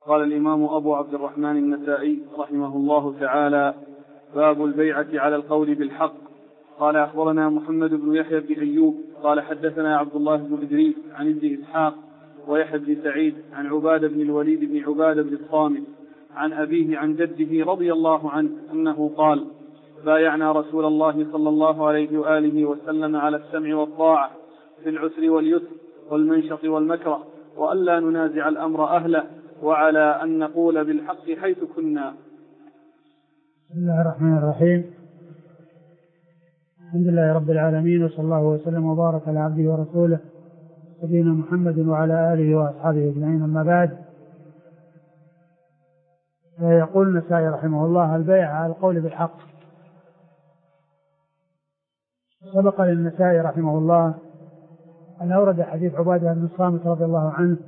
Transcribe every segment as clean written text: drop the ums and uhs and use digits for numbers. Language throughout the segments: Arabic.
قال الإمام أبو عبد الرحمن النسائي رحمه الله تعالى: باب البيعة على القول بالحق. قال أخبرنا محمد بن يحيى بن أيوب قال حدثنا عبد الله بن إدريس عن ابن إسحاق ويحيى بن سعيد عن عبادة بن الوليد بن عبادة بن الصامت عن أبيه عن جده رضي الله عنه أنه قال: بايعنا رسول الله صلى الله عليه وآله وسلم على السمع والطاعة في العسر واليسر والمنشط والمكره، وألا ننازع الأمر أهله، وعلى أن نقول بالحق حيث كنا. بسم الله الرحمن الرحيم. الحمد لله رب العالمين، وصلى الله وسلم وبارك على عبده ورسوله نبينا محمد وعلى آله وأصحابه أجمعين. أما بعد، يقول النسائي رحمه الله: البيع على القول بالحق. سبق للنسائي رحمه الله أن أورد حديث عبادة بن الصامت رضي الله عنه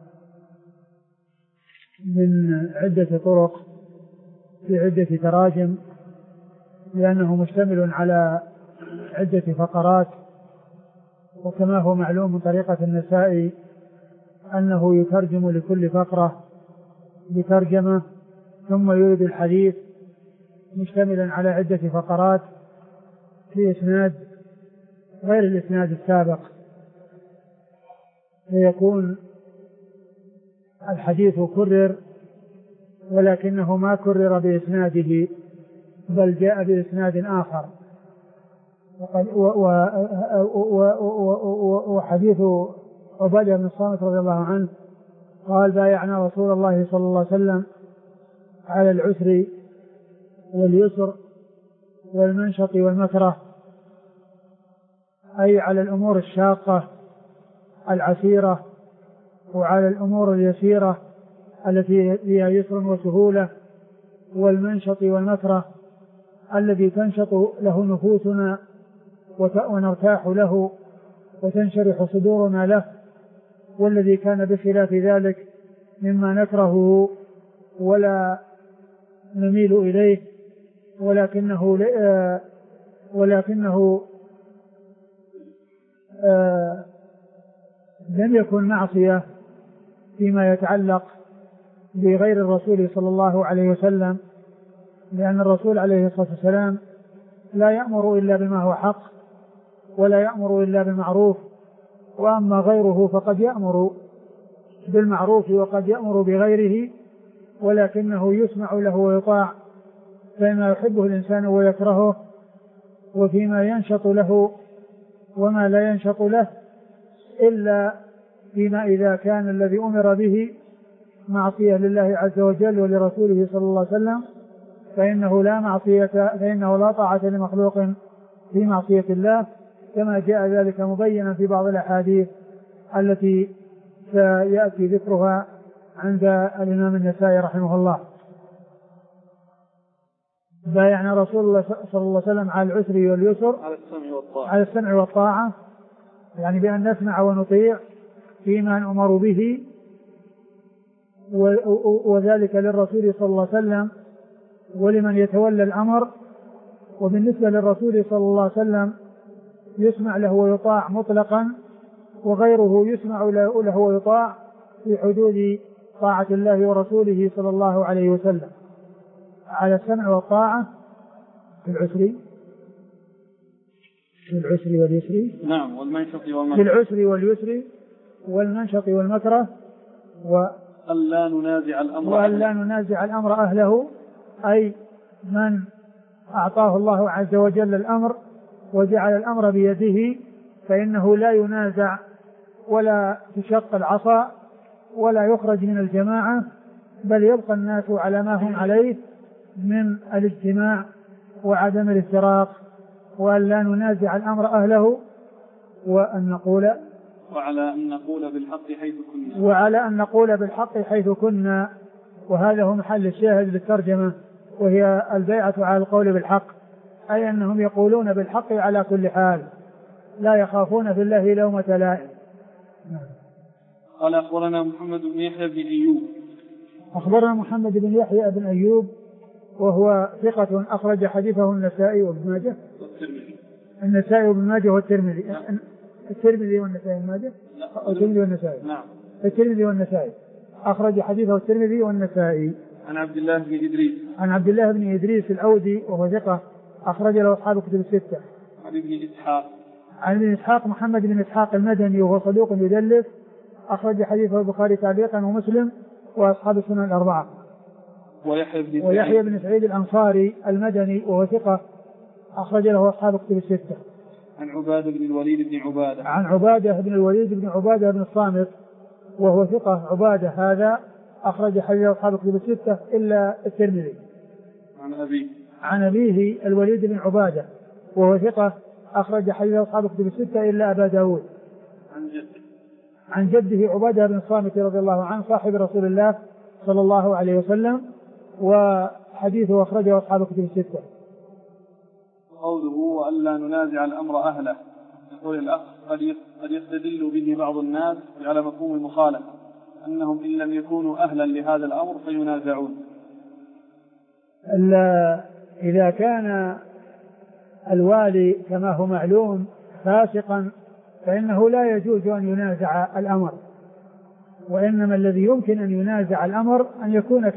من عدة طرق في عدة تراجم، لأنه مشتمل على عدة فقرات، وكما هو معلوم من طريقة النسائي أنه يترجم لكل فقرة بترجمة ثم يورد الحديث مشتملا على عدة فقرات في إسناد غير الإسناد السابق، فيكون الحديث كرر ولكنه ما كرر بإسناده بل جاء بإسناد آخر. وحديث عبادة بن الصامت رضي الله عنه قال: بايعنا رسول الله صلى الله عليه وسلم على العسر واليسر والمنشط والمكره، أي على الأمور الشاقة العسيرة وعلى الأمور اليسيرة التي فيها يسر وسهولة، والمنشط والمكره الذي تنشط له نفوسنا ونرتاح له وتنشرح صدورنا له، والذي كان بخلاف ذلك مما نكرهه ولا نميل إليه، ولكنه لم يكن معصية فيما يتعلق بغير الرسول صلى الله عليه وسلم، لأن الرسول عليه الصلاة والسلام لا يأمر إلا بما هو حق ولا يأمر إلا بالمعروف، وأما غيره فقد يأمر بالمعروف وقد يأمر بغيره، ولكنه يسمع له ويطاع فيما يحبه الإنسان ويكرهه، وفيما ينشط له وما لا ينشط له، إلا فيما إذا كان الذي أمر به معصية لله عز وجل ولرسوله صلى الله عليه وسلم، فإنه لا طاعة لمخلوق في معصية الله، كما جاء ذلك مبينا في بعض الأحاديث التي سيأتي ذكرها عند الإمام النسائي رحمه الله. بايعنا رسول الله صلى الله عليه وسلم على العسر واليسر، على السمع والطاعة، يعني بأن نسمع ونطيع فيما نؤمر به، وذلك للرسول صلى الله عليه وسلم ولمن يتولى الأمر. وبالنسبة للرسول صلى الله عليه وسلم يسمع له ويطاع مطلقا، وغيره يسمع له ويطاع في حدود طاعة الله ورسوله صلى الله عليه وسلم. على السمع والطاعة في العسر واليسر، نعم، والمنشط والمكره، في العسر واليسر والمنشط والمكره، وألا ننازع الأمر أهله، أي من أعطاه الله عز وجل الأمر وجعل الأمر بيده فإنه لا ينازع ولا تشق العصا ولا يخرج من الجماعة، بل يبقى الناس على ما هم عليه من الاجتماع وعدم الافتراق، وأن لا ننازع الأمر أهله، وعلى أن نقول بالحق حيث كنا. وهذا هو محل الشاهد للترجمة، وهي البيعة على القول بالحق، أي أنهم يقولون بالحق على كل حال، لا يخافون في الله لومة لائم. قال أخبرنا محمد بن يحيى بن أيوب. أخبرنا محمد بن يحيى بن أيوب وهو ثقة أخرج حديثه النسائي وابن ماجه. النسائي وابن ماجه والترمذي. الترمذي والنسائي وابن ماجه. الترمذي والنسائي. نعم. الترمذي والنسائي. أخرج حديثه الترمذي والنسائي. عن عبد الله بن إدريس. عن عبد الله بن إدريس الأودي وهو ثقة أخرج له أصحاب كتب الستة. عن ابن إسحاق. عن ابن إسحاق محمد بن إسحاق المدني وهو صدوق يدلس أخرج حديثه البخاري تعليقا ومسلم وأصحاب السنن الأربعة. ويحيى بن سعيد الأنصاري المدني وهو ثقة أخرج له أصحاب كتب الستة. عن عبادة بن الوليد بن عبادة. عن عبادة بن الوليد بن عبادة بن الصامت وهو ثقة. عبادة هذا أخرج حديث أصحاب كتب الستة إلا الترمذي. عن أبيه الوليد بن عبادة وهو ثقة أخرج حديث أصحاب كتب الستة إلا أبا داود. عن جده عبادة بن الصامت رضي الله عنه صاحب رسول الله صلى الله عليه وسلم وحديثه أخرجه أصحاب كتب الستة. قوله وألا ننازع الأمر أهله. يقول الأخ قد يستدل به بعض الناس على مفهوم المخالفة أنهم إن لم يكونوا أهلا لهذا الأمر فينازعون. إذا كان الوالي كما هو معلوم فاسقا فإنه لا يجوز أن ينازع الأمر، وإنما الذي يمكن أن ينازع الأمر أن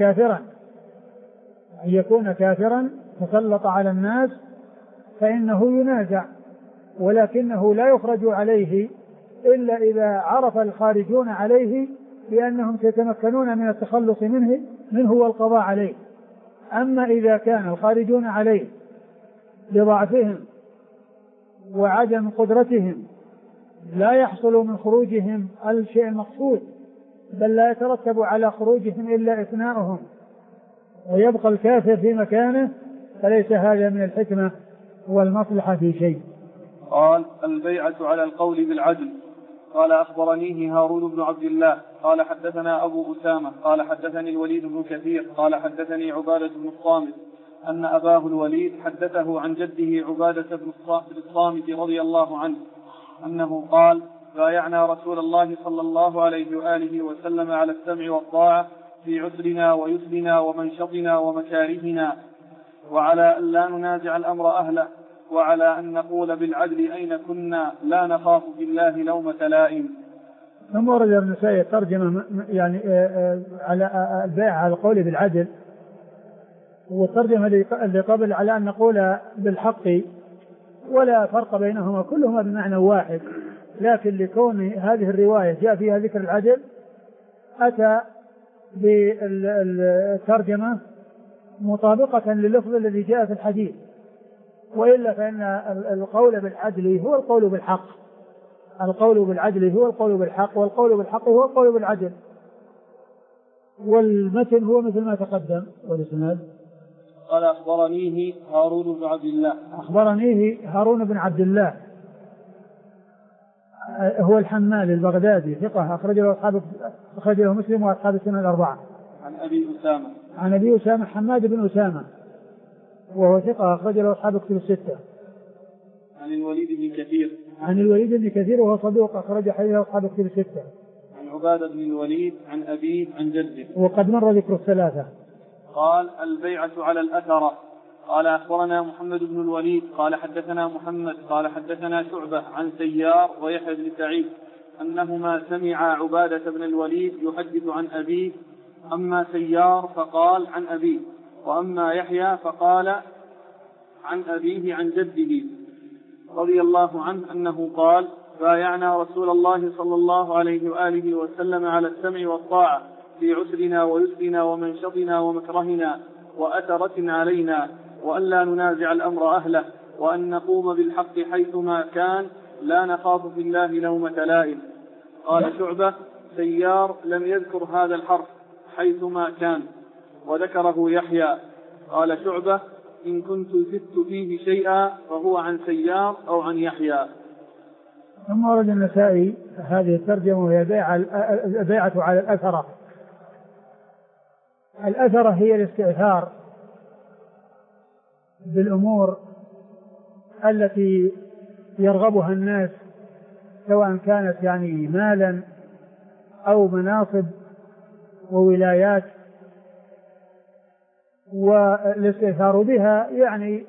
يكون كافرا تسلط على الناس فإنه ينازع، ولكنه لا يخرج عليه إلا إذا عرف الخارجون عليه بأنهم سيتمكنون من التخلص منه والقضاء عليه. أما إذا كان الخارجون عليه بضعفهم وعدم قدرتهم لا يحصل من خروجهم الشيء المقصود، بل لا يترتب على خروجهم إلا إثناؤهم ويبقى الكافر في مكانه، فليس هذا من الحكمة والمصلحة في شيء. قال البيعة على القول بالعدل. قال أخبرنيه هارون بن عبد الله قال حدثنا أبو أسامة قال حدثني الوليد بن كثير قال حدثني عبادة بن الصامت أن أباه الوليد حدثه عن جده عبادة بن الصامت رضي الله عنه أنه قال بايعنا رسول الله صلى الله عليه وآله وسلم على السمع والطاعة في عسرنا ويسرنا ومنشطنا ومكارهنا، وعلى أن لا ننازع الأمر أهله، وعلى أن نقول بالعدل أين كنا لا نخاف بالله لومة لائم. ثم ورد النسائي ترجمة يعني على البيع على القول بالعدل، والترجمة اللي قبل على أن نقول بالحق، ولا فرق بينهما كلهما بمعنى واحد، لكن لكون هذه الرواية جاء فيها ذكر العدل أتى بالترجمة مطابقة لللفظ الذي جاء في الحديث، وإلا فإن القول بالعدل هو القول بالحق، القول بالعدل هو القول بالحق، والقول بالحق هو القول بالعدل. والمتن هو مثل ما تقدم. والإسناد قال أخبرنيه هارون بن عبد الله. أخبرنيه هارون بن عبد الله هو الحمال البغدادي ثقة أخرج له مسلم وأصحاب السنن الأربعة. عن أبي أسامة حماد بن أسامة وهو ثقة أخرج له أصحاب كتب الستة. عن الوليد بن كثير. عن الوليد بن كثير وهو صدوق أخرج حديثه أصحاب كتب الستة. عن عبادة بن الوليد عن أبيه عن جده. وقد مر ذكر الثلاثة. قال البيعة على الأثرة. قال أخبرنا محمد بن الوليد قال حدثنا محمد قال حدثنا شعبة عن سيار ويحيى بن سعيد أنهما سمعا عبادة بن الوليد يحدث عن أبيه، أما سيار فقال عن أبيه، وأما يحيى فقال عن أبيه عن جده رضي الله عنه أنه قال بايعنا رسول الله صلى الله عليه وآله وسلم على السمع والطاعة في عسرنا ويسرنا ومنشطنا ومكرهنا وأثرة علينا، وأن لا ننازع الأمر أهله، وأن نقوم بالحق حيثما كان لا نخاف في الله لومة لائم. قال شعبة سيار لم يذكر هذا الحرف حيثما كان، وذكره يحيى. قال شعبة إن كنت زدت فيه شيئا فهو عن سيار أو عن يحيى. ثم ورد النسائي هذه الترجمة وهي البيعة على الأثرة. الأثرة هي الاستئثار بالأمور التي يرغبها الناس، سواء كانت يعني مالا أو مناصب وولايات، والاستئثار بها يعني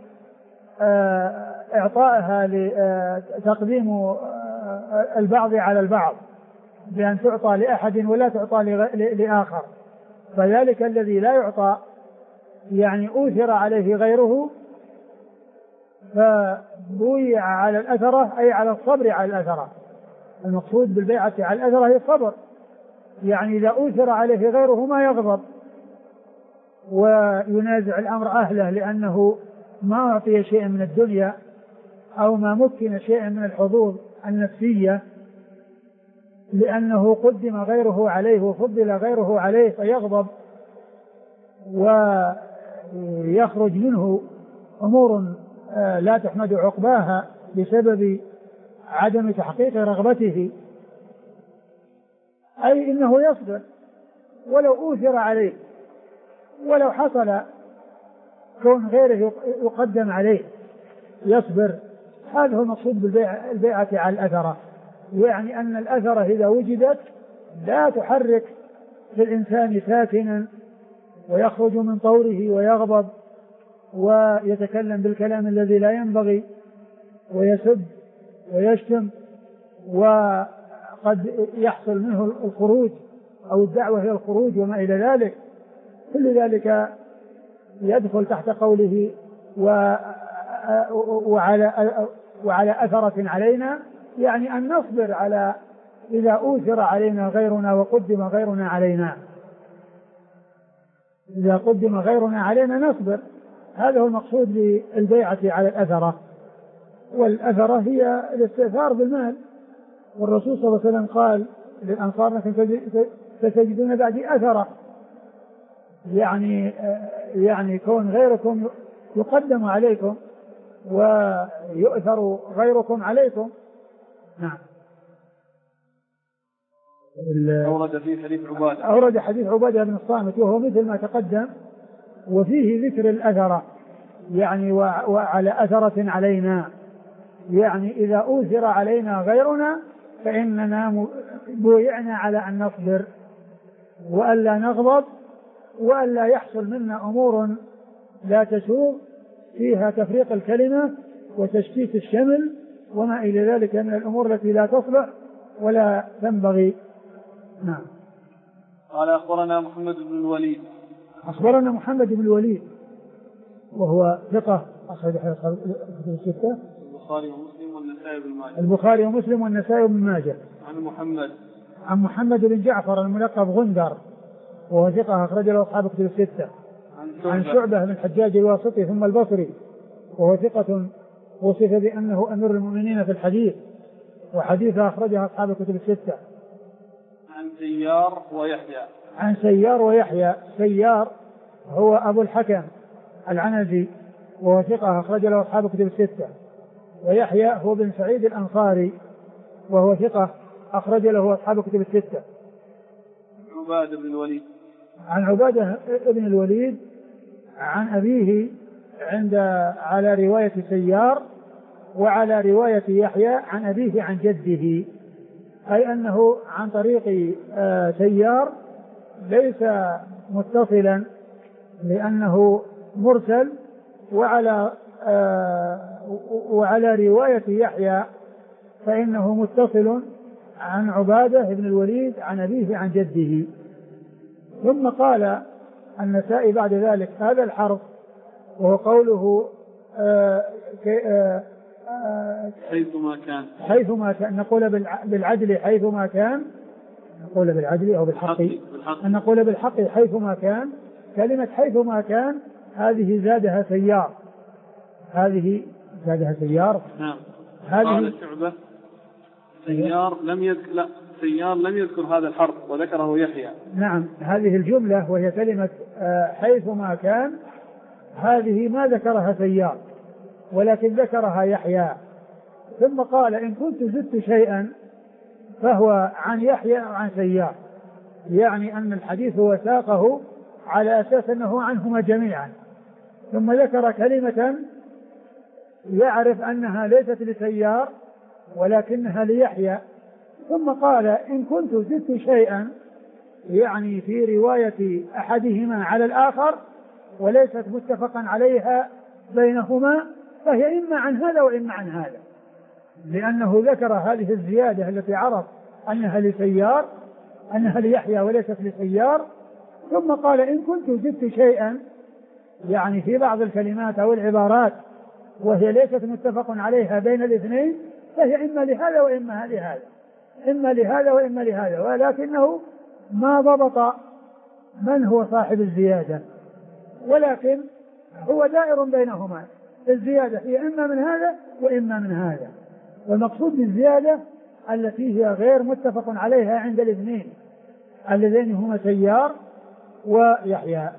إعطائها لتقديم البعض على البعض بأن تعطى لأحد ولا تعطى لآخر، فذلك الذي لا يعطى يعني أوثر عليه غيره فبويع على الأثرة أي على الصبر على الأثرة. المقصود بالبيعة على الأثرة هي الصبر، يعني إذا أوثر عليه غيره ما يغضب وينازع الأمر أهله لأنه ما أعطي شيء من الدنيا أو ما مكن شيء من الحظوظ النفسية لأنه قدم غيره عليه وفضل غيره عليه فيغضب ويخرج منه أمور لا تحمد عقباها بسبب عدم تحقيق رغبته، أي إنه يصبر ولو أوثر عليه ولو حصل كون غيره يقدم عليه يصبر. هذا هو المقصود بالبيعة على الأثرة، يعني أن الأثرة إذا وجدت لا تحرك في الإنسان ساكنا ويخرج من طوره ويغضب ويتكلم بالكلام الذي لا ينبغي ويسب ويشتم وقد يحصل منه الخروج أو الدعوة إلى الخروج وما إلى ذلك. كل ذلك يدخل تحت قوله وعلى أثرة علينا، يعني أن نصبر على إذا أوثر علينا غيرنا وقدم غيرنا علينا، إذا قدم غيرنا علينا نصبر. هذا هو المقصود بالبيعة على الأثرة. والأثرة هي الاستئثار بالمال، والرسول صلى الله عليه وسلم قال للأنصار أنكم ستجدون بعدي أثرة، يعني كون غيركم يقدم عليكم ويؤثر غيركم عليكم. نعم. أورد فيه حديث عبادة، أورد حديث عبادة بن الصامت وهو مثل ما تقدم، وفيه ذكر الأثرة يعني وعلى أثرة علينا، يعني إذا أوثر علينا غيرنا فإننا بويعنا على أن نصبر وألا نغضب وألا يحصل منا أمور لا تسوغ فيها تفريق الكلمة وتشتيت الشمل وما إلى ذلك من الأمور التي لا تصلح ولا تنبغي. نعم. قال أخبرنا محمد بن الوليد. أخبرنا محمد بن الوليد وهو ثقة أخرج كتب الستة البخاري ومسلم والنسائي بن ماجه. البخاري ومسلم والنسائي بن ماجه. عن محمد بن جعفر الملقب غندر وهو ثقة أخرج له أصحاب كتب الستة. عن شعبة بن الحجاج الواسطي ثم البصري وهو ثقة وصف بأنه أمير المؤمنين في الحديث وحديثه أخرجها أصحاب كتب الستة. عن سيار ويحيى. عن سيار ويحيى. سيار هو أبو الحكم العنزي وهو ثقة أخرج له أصحاب كتب الستة. ويحيى هو بن سعيد الأنصاري وهو ثقة أخرج له أصحاب كتب الستة. عبادة بن الوليد. عن عبادة بن الوليد عن أبيه على رواية سيار وعلى رواية يحيى عن أبيه عن جده، أي أنه عن طريق سيار ليس متصلا لأنه مرسل، وعلى رواية يحيى فإنه متصل عن عبادة بن الوليد عن أبيه عن جده. ثم قال النسائي بعد ذلك هذا الحرف وهو قوله حيثما كان نقول بالعدل حيثما كان، نقول بالعدل أو بالحق أن نقول بالحق حيثما كان. كلمة حيثما كان هذه زادها سيار، هذه زادها سيار. نعم. قال شعبة سيار لم يذكر هذا الحرف وذكره يحيى. نعم. هذه الجملة وهي كلمة حيثما كان هذه ما ذكرها سيار ولكن ذكرها يحيى. ثم قال إن كنت زدت شيئا فهو عن يحيى أو عن سيار، يعني أن الحديث هو ساقه على أساس أنه عنهما جميعا، ثم ذكر كلمة يعرف أنها ليست لسيار ولكنها ليحيى، ثم قال إن كنت زدت شيئا يعني في رواية أحدهما على الآخر وليست متفقا عليها بينهما فهي إما عن هذا وإما عن هذا، لأنه ذكر هذه الزيادة التي عرف أنها لسيار، أنها ليحيى وليست لسيار. ثم قال إن كنت زدت شيئا يعني في بعض الكلمات أو العبارات وهي ليست متفق عليها بين الاثنين فهي إما لهذا وإما لهذا، إما لهذا وإما لهذا، ولكنه ما ضبط من هو صاحب الزيادة، ولكن هو دائر بينهما، الزيادة هي إما من هذا وإما من هذا، والمقصود بالزيادة التي هي غير متفق عليها عند الاثنين اللذين هما سيار ويحيى.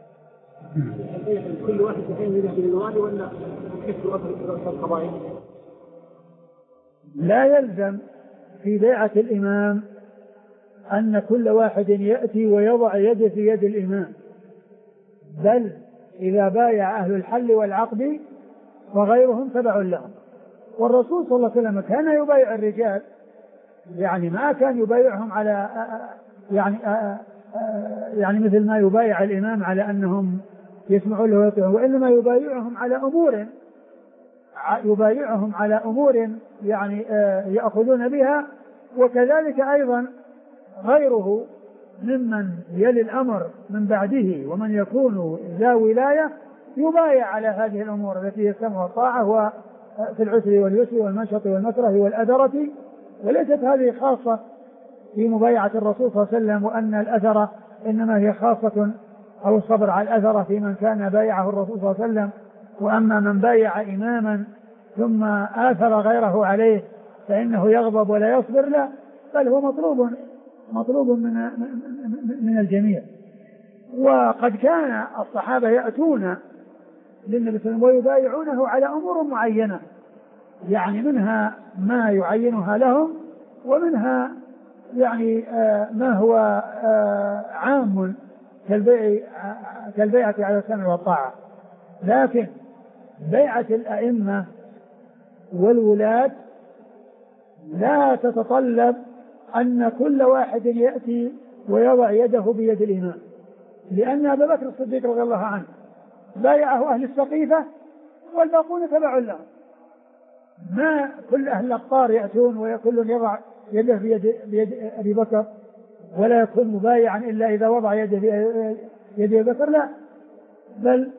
كل واحد يحيى بالوالي ولا كسر أثر القضايا؟ لا يلزم في بيعة الإمام أن كل واحد يأتي ويضع يده في يد الإمام، بل إذا بايع أهل الحل والعقد فغيرهم تبع لهم. والرسول صلى الله عليه وسلم كان يبايع الرجال، يعني ما كان يبايعهم على يعني مثل ما يبايع الإمام على أنهم يسمعون له ويطيعون، وإنما يبايعهم على أمور يعني يأخذون بها. وكذلك أيضا غيره ممن يلي الأمر من بعده ومن يكون ذا ولاية يبايع على هذه الأمور التي هي السمع والطاعة وفي العسر واليسر والمنشط والمكره والأثرة، وليست هذه خاصة في مبايعة الرسول صلى الله عليه وسلم، وأن الأثرة إنما هي خاصة أو الصبر على الأثرة في من كان بايعه الرسول صلى الله عليه وسلم، وأما من بايع إماما ثم آثر غيره عليه فإنه يغضب ولا يصبر له، بل هو مطلوب من الجميع. وقد كان الصحابة يأتون للنبي صلى الله عليه وسلم ويبايعونه على أمور معينة، يعني منها ما يعينها لهم، ومنها يعني ما هو عام كالبيعة على السمع والطاعة. لكن بيعة الأئمة والولاة لا تتطلب أن كل واحد يأتي ويضع يده بيد الإمام، لأن أبا بكر الصديق رضي الله عنه بايعه أهل السقيفة والباقون تبع له، ما كل أهل الأقطار يأتون وكل يضع يده بيد أبي بكر ولا يكون مبايعا إلا إذا وضع يده بيد أبي بكر، لا، بل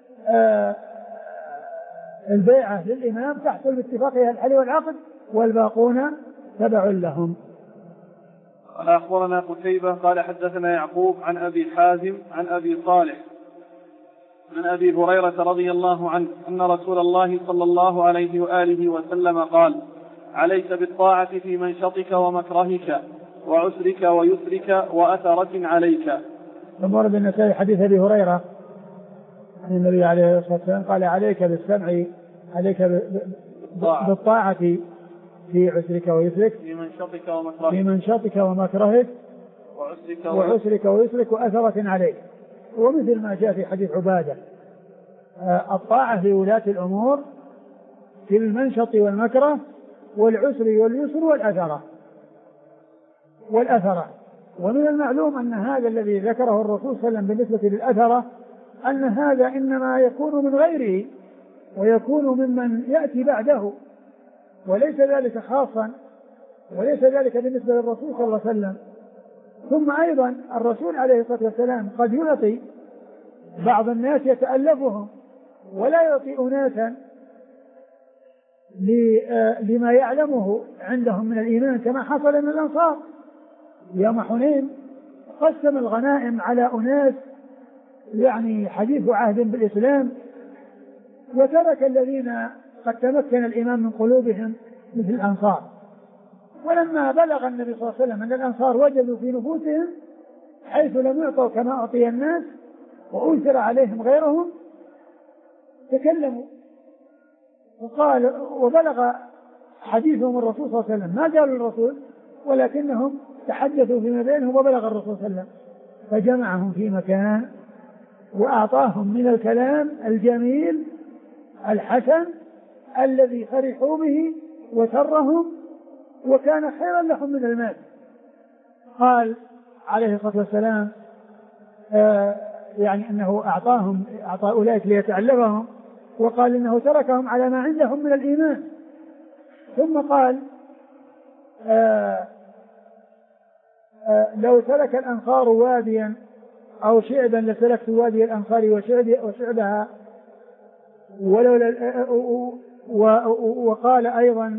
البيعة للإمام تحصل باتفاق أهل الحل والعقد والباقون تبع لهم. قال أخبرنا قتيبة قال حدثنا يعقوب عن أبي حازم عن أبي صالح عن أبي هريرة رضي الله عنه أن رسول الله صلى الله عليه وآله وسلم قال: عليك بالطاعة في منشطك ومكرهك وعسرك ويسرك وأثرة عليك. ثم ورد النسائي حديث أبي هريرة عن النبي عليه الصلاة والسلام قال: عليك بالسمع، عليك بالطاعة في عسرك ويسرك، في منشطك ومكرهك وعسرك ويسرك وأثرة عليك. ومثل ما جاء في حديث عبادة، الطاعة لولاة الأمور في المنشط والمكره والعسر واليسر والأثرة. ومن المعلوم أن هذا الذي ذكره الرسول صلى الله عليه وسلم بالنسبة للأثرة أن هذا إنما يكون من غيره ويكون ممن يأتي بعده، وليس ذلك خاصا، وليس ذلك بالنسبة للرسول صلى الله عليه وسلم. ثم أيضا الرسول عليه الصلاة والسلام قد يعطي بعض الناس يتألفهم ولا يعطي أناسا لما يعلمه عندهم من الإيمان، كما حصل من الأنصار يوم حنين، قسم الغنائم على أناس يعني حديث عهد بالإسلام، وترك الذين قد تمكن الإيمان من قلوبهم مثل الأنصار. ولما بلغ النبي صلى الله عليه وسلم أن الأنصار وجدوا في نفوسهم حيث لم يعطوا كما أعطي الناس وأثر عليهم غيرهم تكلموا وقال، وبلغ حديثهم الرسول صلى الله عليه وسلم، ما قالوا الرسول ولكنهم تحدثوا فيما بينهم وبلغ الرسول صلى الله عليه وسلم، فجمعهم في مكان وأعطاهم من الكلام الجميل الحسن الذي فرحوا به وسرهم وكان خيرا لهم من المال. قال عليه الصلاة والسلام يعني أنه أعطى أولئك ليتعلمهم، وقال إنه تركهم على ما عندهم من الإيمان. ثم قال لو سلك الأنصار واديا أو شعبا لسلكت وادي الأنصار وشعبها. وقال أيضا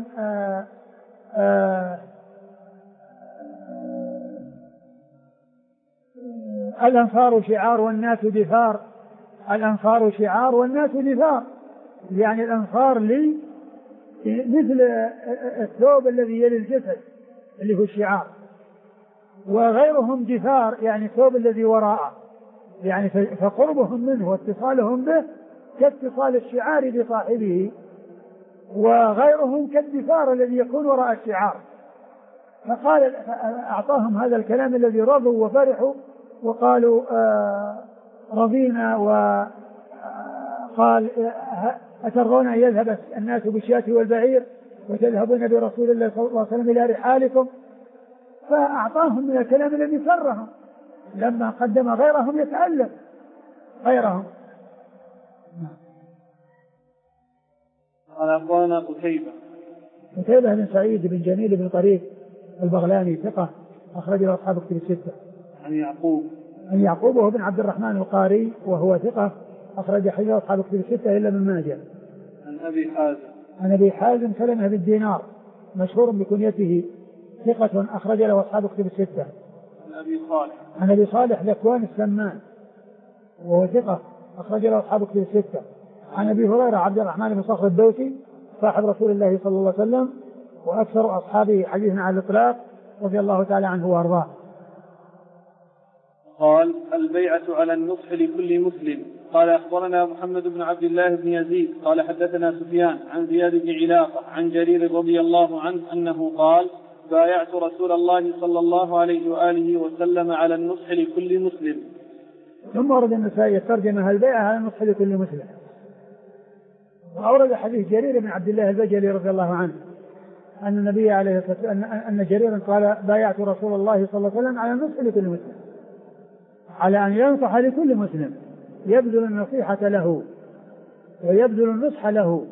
الأنصار شعار والناس دثار. الأنصار شعار والناس دثار، يعني الأنصار لي مثل الثوب الذي يلي الجسد اللي هو الشعار، وغيرهم دثار يعني الثوب الذي وراءه، يعني فقربهم منه واتصالهم به كاتصال الشعار بصاحبه، وغيرهم كالدثار الذي يكون وراء الشعار. فقال أعطاهم هذا الكلام الذي رضوا وفرحوا وقالوا رضينا. وقال أترضون أن يذهب الناس بالشاة والبعير وتذهبون برسول الله صلى الله عليه وسلم إلى رحالكم. فأعطاهم من الكلام الذي سرهم لما قدم غيرهم يتألف غيرهم. قال أخبرنا قتيبة بن سعيد بن جميل بن طريق البغلاني ثقة أخرج له أصحاب كتب الستة. عن يعقوب وهو بن عبد الرحمن القاري وهو ثقة أخرج حديث أصحاب كتب الستة إلا من ماجه. عن أبي حازم سلمة بن دينار مشهور بكنيته ثقة أخرج له أصحاب كتب الستة. عن أبي صالح ذكوان السمان وهو ثقة أخرج له أصحاب كتب الستة. عن أبي هريرة عبد الرحمن بن صخر الدوسي صاحب رسول الله صلى الله عليه وسلم وأكثر أصحابه حديثا على الإطلاق رضي الله تعالى عنه وأرضاه. قال البيعة على النصح لكل مسلم. قال أخبرنا محمد بن عبد الله بن يزيد قال حدثنا سفيان عن زياد بن علاقة عن جرير رضي الله عنه أنه قال بايعت رسول الله صلى الله عليه وآله وسلم على النصح لكل مسلم. ثم ورد النسائي الترجمة البيعة على النصح لكل مسلم. وأورد حديث جرير بن عبد الله البجلي رضي الله عنه أن النبي عليه الصلاة والسلام أن جريرا قال بايعت رسول الله صلى الله عليه وسلم على النصح لكل مسلم، على أن ينصح لكل مسلم يبذل النصيحة له ويبذل النصح له.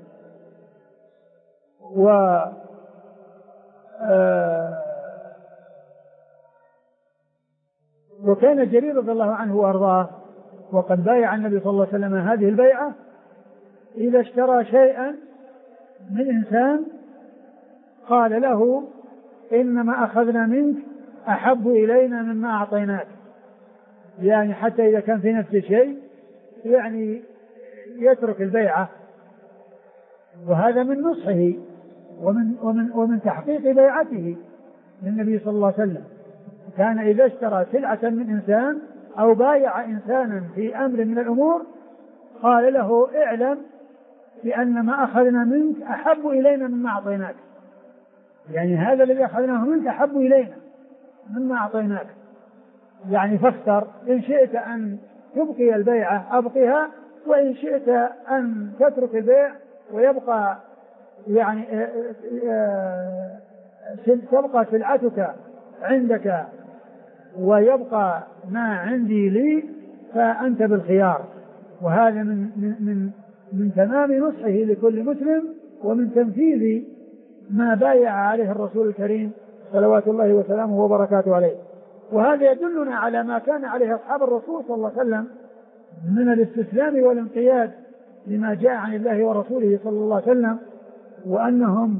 وكان جرير رضي الله عنه وأرضاه وقد بايع النبي صلى الله عليه وسلم هذه البيعة إذا اشترى شيئا من إنسان قال له إنما أخذنا منك أحب إلينا مما أعطيناك، يعني حتى إذا كان في نفس الشيء يعني يترك البيعة. وهذا من نصحه ومن تحقيق بيعته للنبي صلى الله عليه وسلم. كان إذا اشترى سلعة من إنسان أو بايع إنسانا في أمر من الأمور قال له اعلم بأن ما أخذنا منك أحب إلينا مما أعطيناك، يعني هذا الذي أخذناه منك أحب إلينا مما أعطيناك، يعني فاختر إن شئت أن تبقي البيعة أبقيها، وإن شئت أن تترك البيع ويبقى يعني تبقى سلعتك عندك ويبقى ما عندي لي فأنت بالخيار. وهذا من تمام نصحه لكل مسلم ومن تنفيذ ما بايع عليه الرسول الكريم صلوات الله وسلامه وبركاته عليه. وهذا يدلنا على ما كان عليه أصحاب الرسول صلى الله عليه وسلم من الاستسلام والانقياد لما جاء عن الله ورسوله صلى الله عليه وسلم، وأنهم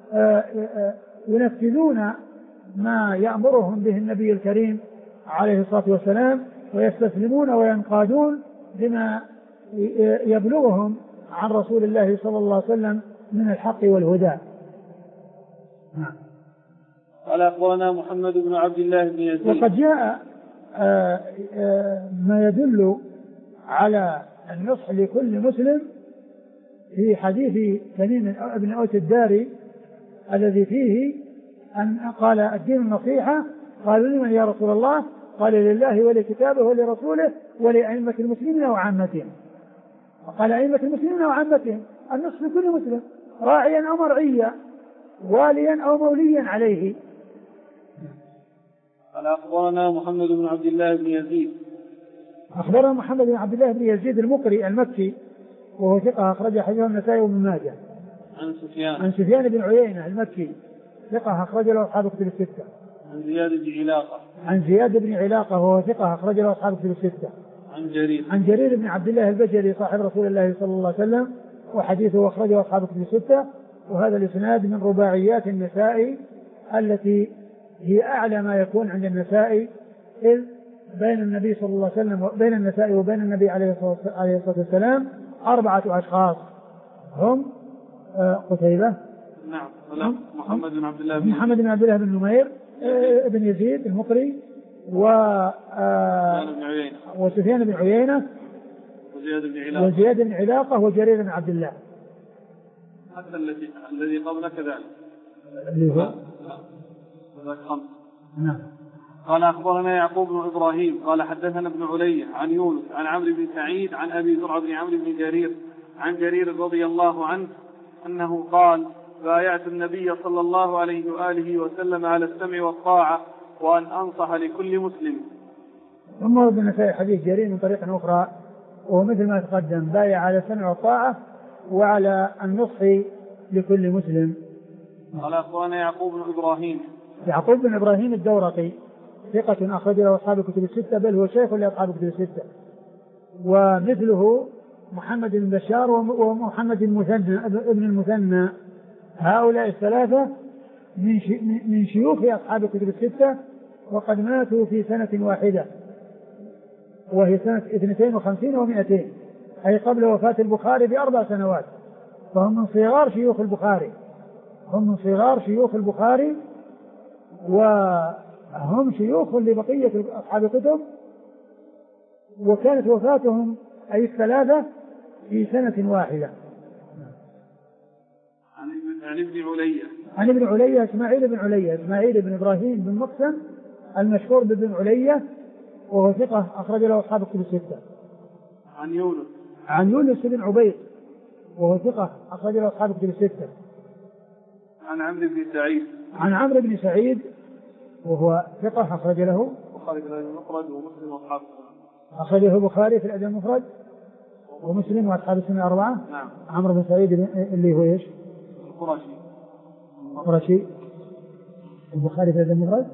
ينفذون ما يأمرهم به النبي الكريم عليه الصلاة والسلام ويستسلمون وينقادون بما يبلغهم عن رسول الله صلى الله عليه وسلم من الحق والهدى. قال أخبرنا محمد بن عبد الله بن يزيد. وقد جاء ما يدل على النصح لكل مسلم في حديث تميم بن أوس الداري الذي فيه أن قال الدين النصيحة، قالوا لمن يا رسول الله؟ قال لله ولكتابه ولرسوله ولأئمة المسلمين وعامتهم. وقال أئمة المسلمين وعامتهم النصح لكل مسلم راعيا أو مرعيا واليا أو موليا عليه. قال أخبرنا محمد بن عبد الله بن يزيد. أخبرنا محمد بن عبد الله بن يزيد المقري المكي وهو ثقة أخرج حديث النسائي وابن ماجه. عن سفيان بن عيينة المكي ثقة أخرج له أصحاب كتب الستة. عن زياد بن علاقة. عن زياد بن علاقة وهو ثقة أخرج له أصحاب الكتب الستة. عن جرير بن عبد الله البجلي صاحب رسول الله صلى الله عليه وسلم وحديثه أخرجه أصحاب الكتب الستة. وهذا الإسناد من رباعيات النسائي التي هي أعلى ما يكون عند النسائي، إذ بين النبي صلى الله عليه وسلم بين النسائي وبين النبي عليه الصلاة والسلام 4 أشخاص هم قتيبة، نعم، محمد بن عبد الله بن نمير ابن يزيد المقري وسفيان بن عيينة وزياد بن علاقة وجرير بن عبد الله. حتى الذي قبل كذلك اللي هو نعم. قال أخبرنا يعقوب بن إبراهيم قال حدثنا ابن علي عن يونس عن عمرو بن سعيد عن أبي زرعة بن عمرو بن جرير عن جرير رضي الله عنه أنه قال: بايعت النبي صلى الله عليه وآله وسلم على السمع والطاعة وأن أنصح لكل مسلم. ثم ورد النسائي حديث جرير من طريق أخرى وهو مثل ما تقدم، بايع على السمع والطاعة وعلى النصح لكل مسلم. قال أخبرنا يعقوب بن إبراهيم الدورقي ثقة أخرج له أصحاب الكتب الستة، بل هو شيخ لأصحاب الكتب الستة. ومثله محمد بن بشار ومحمد ابن المثنى، هؤلاء الثلاثة من شيوخ أصحاب الكتب الستة، وقد ماتوا في سنة واحدة وهي سنة 52 و200، أي قبل وفاة البخاري ب4 سنوات، فهم من صغار شيوخ البخاري، وهم شيوخ لبقية أصحاب الكتب، وكانت وفاتهم أي الثلاثة في سنة واحدة. عن ابن علية إسماعيل بن إبراهيم بن مقسم المشهور بابن علية، وهو ثقة أخرج له أصحاب الكتب الستة. عن يونس بن عبيد وهو ثقة أخرج له أصحاب الكتب الستة. عن عمرو بن سعيد وهو ثقة أخرج له أخرجه البخاري في الأدب المفرد ومسلم وأصحاب السنة 4. نعم. عمرو بن سعيد اللي هو إيش؟ القرشي البخاري في الأدب المفرد.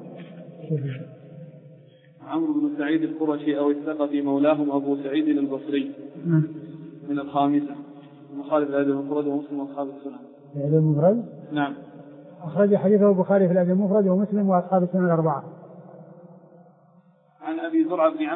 عمرو بن سعيد القرشي أو الثقفي مولاهم أبو سعيد البصري من الخامسة، المخالف الأدب المفرد ومسلم وأصحاب السنة. الأدب المفرد؟ نعم. أخرج حديثه البخاري في الأدب المفرد ومسلم وأصحاب السنة 4. عن أبي زرعة بن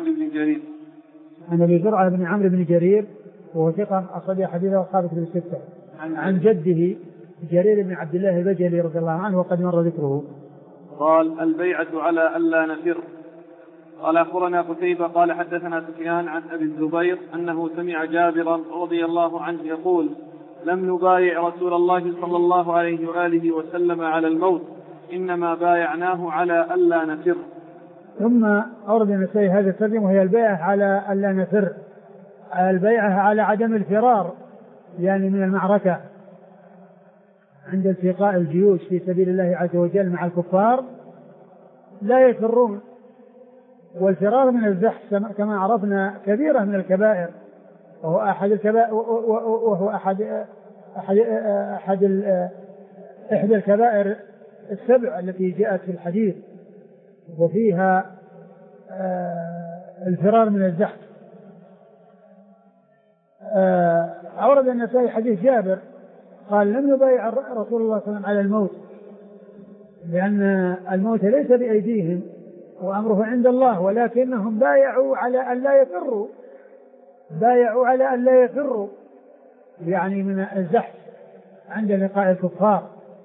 عمرو بن جرير وهو ثقة أخرج حديثه أصحاب الكتب الستة. عن جده جرير بن عبد الله البجلي رضي الله عنه وقد مر ذكره. قال: البيعة على ألا نفر. قال أخبرنا قتيبة قال حدثنا سفيان عن أبي الزبير أنه سمع جابرا رضي الله عنه يقول: لم نبايع رسول الله صلى الله عليه وآله وسلم على الموت، إنما بايعناه على ألا نفر. ثم أورد النسائي هذا الترجمة وهي البيعة على ألا نفر، البيعة على عدم الفرار يعني من المعركة عند التقاء الجيوش في سبيل الله عز وجل مع الكفار لا يفرون. والفرار من الزحف كما عرفنا كبيرة من الكبائر، وهو إحدى الكبائر السبع التي جاءت في الحديث، وفيها الفرار من الزحف. أورد النسائي حديث جابر قال: لم يبايع رسول الله صلى الله عليه وسلم على الموت، لأن الموت ليس بأيديهم وأمره عند الله، ولكنهم بايعوا على أن لا يفروا يعني من الزحف عند لقاء الكفار.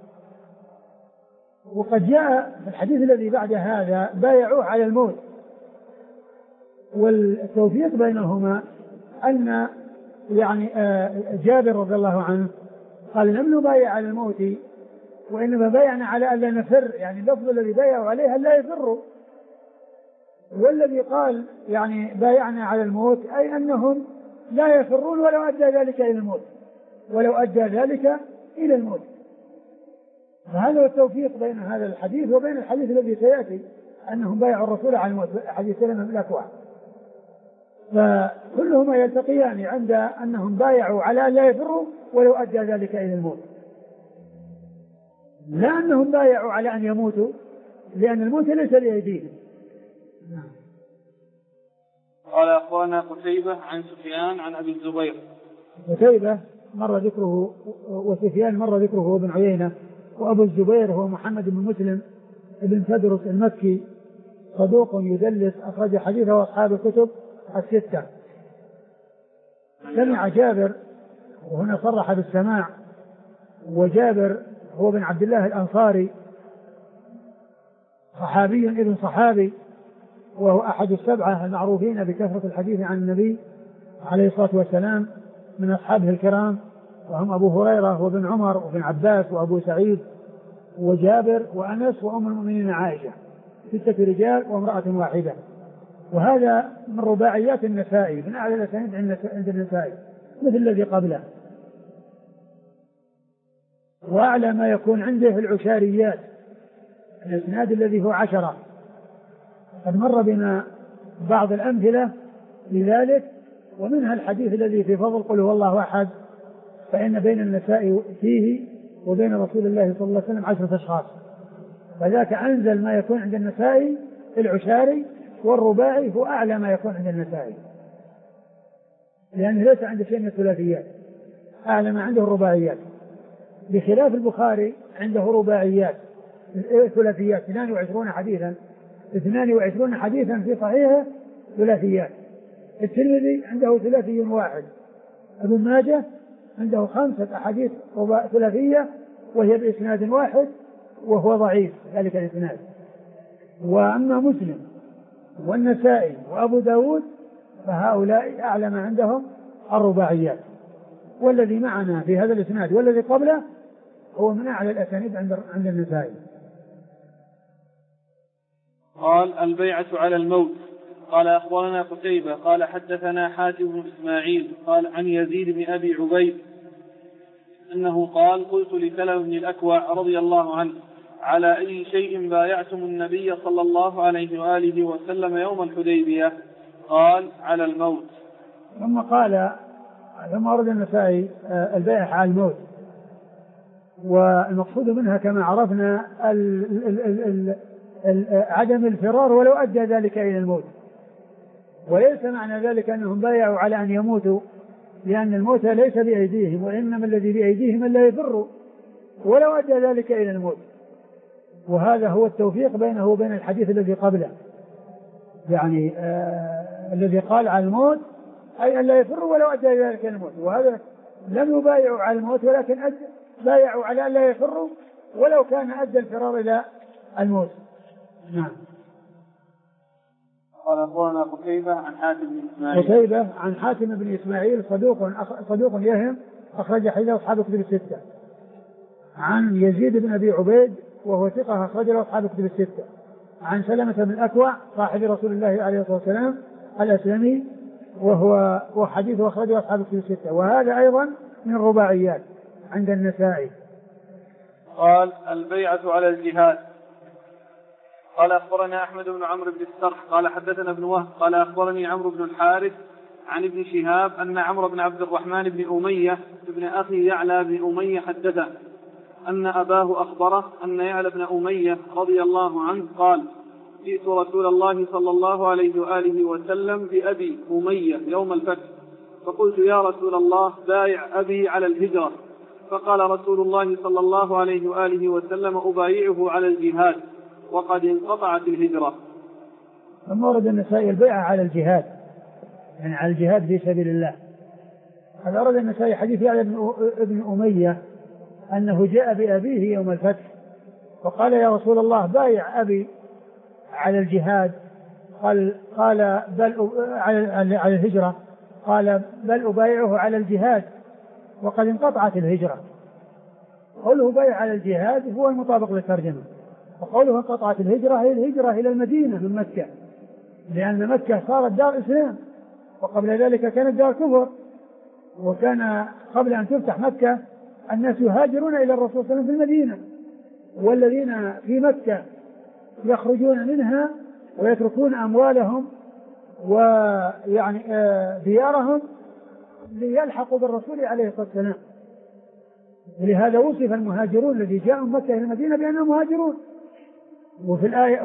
وقد جاء في الحديث الذي بعد هذا بايعوا على الموت، والتوفيق بينهما أن يعني جابر رضي الله عنه قال: لم نبايع على الموت وإنما بايعنا على ألا نفر، يعني اللفظ الذي بايعوا عليه لا يفروا، والذي قال يعني بايعنا على الموت أي أنهم لا يفرون ولو أدى ذلك إلى الموت. فهذا هو التوفيق بين هذا الحديث وبين الحديث الذي سيأتي أنهم بايعوا الرسول على الموت، حديث سلمة بن الأكوع. فكلهما يلتقيان عند أنهم بايعوا على أن لا يفروا ولو أدى ذلك إلى الموت، لا أنهم بايعوا على أن يموتوا، لأن الموت ليس بأيديهم. قال أخبرنا قتيبة عن سفيان عن أبي الزبير. قتيبة مر ذكره وسفيان مر ذكره ابن عيينة، وأبو الزبير هو محمد بن مسلم ابن تدرس المكي صدوق يدلس أخرج حديثه أصحاب الكتب الستة. سمع جابر، وهنا صرح بالسماع، وجابر هو بن عبد الله الأنصاري صحابي ابن صحابي، وهو أحد السبعة المعروفين بكثرة الحديث عن النبي عليه الصلاة والسلام من أصحابه الكرام، وهم أبو هريرة وابن عمر وابن عباس وأبو سعيد وجابر وأنس وأم المؤمنين عائشة، 6 رجال وامرأة واحدة. وهذا من رباعيات النسائي، من أعلى الأسانيد عند النسائي مثل الذي قبله. وأعلى ما يكون عنده العشاريات، الإسناد الذي هو 10. قد مر بنا بعض الأمثلة لذلك، ومنها الحديث الذي في فضل قل هو الله أحد، فإن بين النساء فيه وبين رسول الله صلى الله عليه وسلم 10 أشخاص، فذاك أنزل ما يكون عند النسائي العشاري، والرباعي هو أعلى ما يكون عند النسائي، لأنه ليس عنده شيء من الثلاثيات، أعلى ما عنده الرباعيات، بخلاف البخاري عنده رباعيات ثلاثيات 22 حديثا، 22 حديثا في صحيحه ثلاثيات. الترمذي عنده ثلاثي واحد، ابن ماجه عنده 5 أحاديث ثلاثية وهي بإسناد واحد وهو ضعيف ذلك الإسناد. وأما مسلم والنسائي وأبو داود فهؤلاء أعلى ما عندهم الرباعيات، والذي معنا في هذا الإسناد والذي قبله هو من أعلى الأسانيد عند النسائي. قال البيعة على الموت. قال أخبرنا قتيبة قال حدثنا حاتم بن إسماعيل قال عن يزيد بن أبي عبيد أنه قال قلت لسلم بن الأكوع رضي الله عنه على أي شيء بايعتم النبي صلى الله عليه وآله وسلم يوم الحديبية؟ قال على الموت. ثم قال ثم أورد النسائي البيعة على الموت، والمقصود منها كما عرفنا عدم الفرار ولو أدى ذلك إلى الموت، وليس معنى ذلك أنهم بايعوا على أن يموتوا، لأن الموت ليس بأيديهم، وإنما الذي بأيديهم أن لا يفروا ولو أدى ذلك إلى الموت. وهذا هو التوفيق بينه وبين الحديث الذي قبله، يعني الذي قال على الموت أي أن لا يفروا ولو أدى ذلك إلى الموت، وهذا لم يبايعوا على الموت ولكن بايعوا على أن لا يفروا ولو كان أدى الفرار إلى الموت. نعم. قال أخبرنا قتيبة عن حاتم بن إسماعيل. قتيبة عن حاتم بن إسماعيل صدوق يهم أخرج حديثه أصحاب الكتب الستة. عن يزيد بن أبي عبيد وهو ثقة أخرج له أصحاب الكتب الستة. عن سلمة بن الأكوع صاحب رسول الله عليه الصلاة والسلام الأسلمي وهو حديثه أخرجه أصحاب الكتب الستة، وهذا أيضا من الرباعيات عند النسائي. قال البيعة على الجهاد. قال أخبرنا أحمد بن عمرو بن السرح قال حدثنا ابن وهب قال أخبرني عمرو بن الحارث عن ابن شهاب أن عمرو بن عبد الرحمن بن أمية ابن أخي يعلى بن أمية حدثه أن أباه أخبره أن يعلى بن أمية رضي الله عنه قال جئت رسول الله صلى الله عليه وآله وسلم بأبي أمية يوم الفتح، فقلت يا رسول الله بايع أبي على الهجرة، فقال رسول الله صلى الله عليه وآله وسلم أبايعه على الجهاد وقد انقطعت الهجرة. ثم ورد النسائي البيعة على الجهاد، يعني على الجهاد في سبيل الله. هذا ورد النسائي حديث يعلى ابن أمية أنه جاء بأبيه يوم الفتح وقال يا رسول الله بايع أبي على الجهاد، قال بل على الهجرة، قال بل أبايعه على الجهاد وقد انقطعت الهجرة. قوله بايع على الجهاد هو المطابق للترجمة، وقوله انقطعت الهجرة هي الهجرة إلى المدينة من مكة، لأن مكة صارت دار إسلام وقبل ذلك كانت دار كفر، وكان قبل أن تفتح مكة الناس يهاجرون إلى الرسول صلى الله عليه وسلم في المدينة، والذين في مكة يخرجون منها ويتركون أموالهم ويعني ديارهم ليلحقوا بالرسول عليه الصلاة والسلام. ولهذا وصف المهاجرون الذي جاءوا مكة إلى المدينة بأنهم مهاجرون، وفي الآية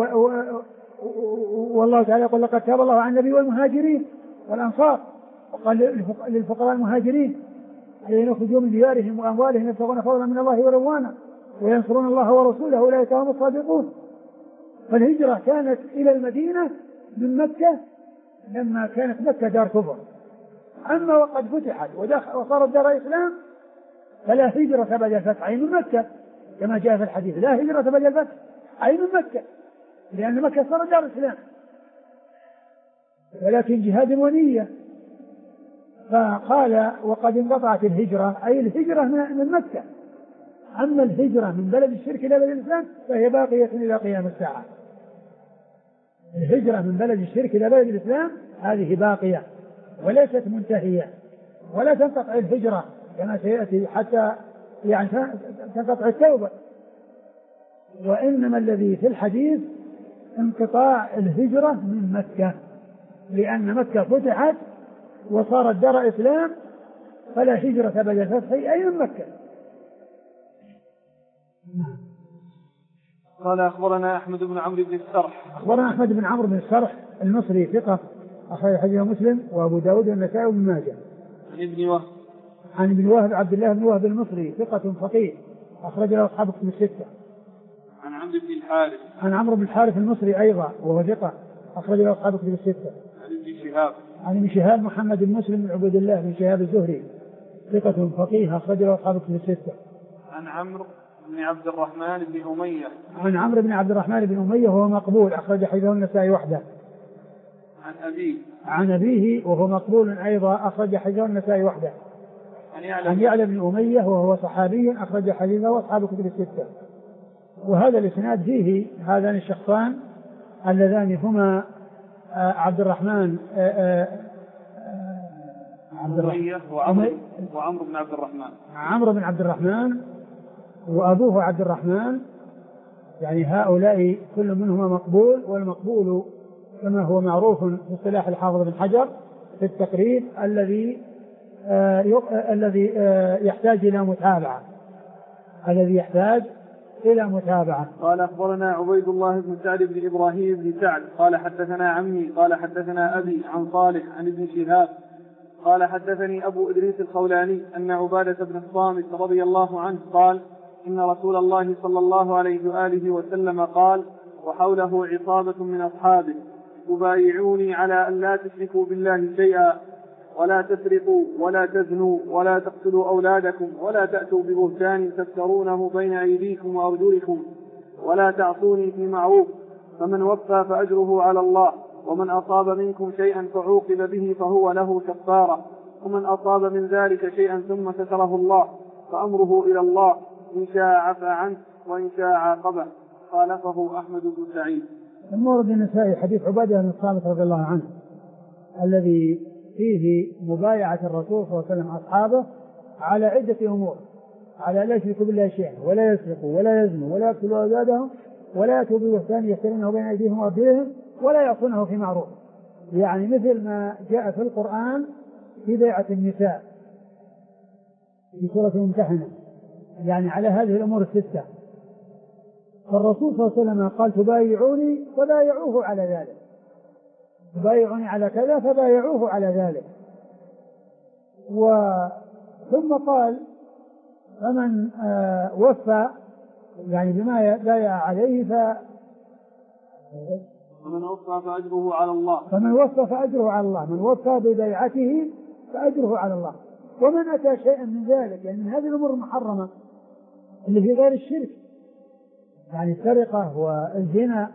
والله تعالى يقول لقد تاب الله على النبي والمهاجرين والأنصار وقال للفقراء المهاجرين الذين يخرجون من ديارهم وأموالهم يبتغون فضلا من الله ورضوانا وينصرون الله ورسوله أولئك هم الصادقون. فالهجرة كانت إلى المدينة من مكة لما كانت مكة دار كفر. أما وقد فتحت وصارت دار إسلام فلا هجرة بعد الفتح أي من مكة كما جاء في الحديث لا هجرة بعد الفتح أي من مكة لأن مكة صارت دار إسلام ولكن جهاد ونية. فقال وقد انقطعت الهجرة أي الهجرة من مكة. أما الهجرة من بلد الشرك إلى بلد الإسلام فهي باقية إلى قيام الساعة. الهجرة من بلد الشرك إلى بلد الإسلام هذه باقية وليست منتهية ولا تنقطع الهجرة كما سيأتي حتى يعني تنقطع التوبة. وإنما الذي في الحديث انقطاع الهجرة من مكة لأن مكة فتحت وصارت دار إسلام فلا هجرة بعد الفتح أي من مكة. قال أخبرنا أحمد بن عمرو بن السرح. أخبرنا أحمد بن عمرو بن السرح المصري ثقة أخرج حديثه مسلم وأبو داود والنسائي وابن ماجه. عن ابن وهب عبد الله بن وهب المصري ثقة فقيه أخرج له أصحاب كتب الستة. عن عمرو بن الحارث. عن عمرو بن الحارث المصري أيضا وهو ثقة أخرج له أصحاب كتب الستة. عن ابن شهاب. عن ابن شهاب محمد بن مسلم بن عبد الله بن شهاب الزهري ثقة فقيه أخرج له أصحاب كتب الستة. عن عمرو بن عبد الرحمن بن أمية. عن عمرو بن عبد الرحمن بن أمية وهو مقبول أخرج حديثه النسائي وحده. عن أبيه وهو مقبول أيضا أخرج حديثه النسائي وحده. عن يعلى بن أمية وهو صحابي أخرج حديثه أصحاب كتب الستة. وهذا الإسناد فيه هذان الشخصان اللذان هما عبد الرحمن وعمرو بن عبد الرحمن. عمرو بن عبد الرحمن وأبوه عبد الرحمن يعني هؤلاء كل منهما مقبول والمقبول كما هو معروف في اصطلاح الحافظ بن حجر في التقريب الذي يحتاج إلى متابعة قال أخبرنا عبيد الله بن سعد بن إبراهيم بن سعد قال حدثنا عمي قال حدثنا أبي عن صالح عن ابن شهاب قال حدثني أبو إدريس الخولاني أن عبادة بن الصامت رضي الله عنه قال إن رسول الله صلى الله عليه وآله وسلم قال وحوله عصابة من أصحابه تبايعوني على أن لا تشركوا بالله شيئا ولا تسرقوا ولا تزنوا ولا تقتلوا أولادكم ولا تأتوا ببهتان تفترونه بين أيديكم وأرجلكم ولا تعصوني في معروف فمن وفى فأجره على الله ومن أصاب منكم شيئا فعوقب به فهو له كفارة ومن أصاب من ذلك شيئا ثم ستره الله فأمره إلى الله إن شاء عفى عنه وإن شاء عاقبه. خالفه أحمد بن سعيد. المورد النسائي حديث عبادة بن الصامت رضي الله عنه الذي فيه مبايعة الرسول صلى الله عليه وسلم أصحابه على عدة أمور على لا يشركوا بالله شيئا ولا يسرقوا ولا يزنوا ولا يقتلوا أولادهم ولا يأتوا ببهتان يفترونه بين أيديهم وأرجلهم ولا يعصونه في معروف يعني مثل ما جاء في القرآن في بيعة النساء في سورة الممتحنة يعني على هذه الأمور الستة. فالرسول صلى الله عليه وسلم قال تبايعوني فبايعوه على ذلك تبايعوني على كذا فبايعوه على ذلك. ثم قال فمن وفى يعني بما بايع عليه فمن وفى فأجره على الله من وفى ببيعته فأجره على الله. ومن أتى شيئا من ذلك يعني من هذه الأمور المحرمة اللي في غير الشرك يعني السرقة والزنا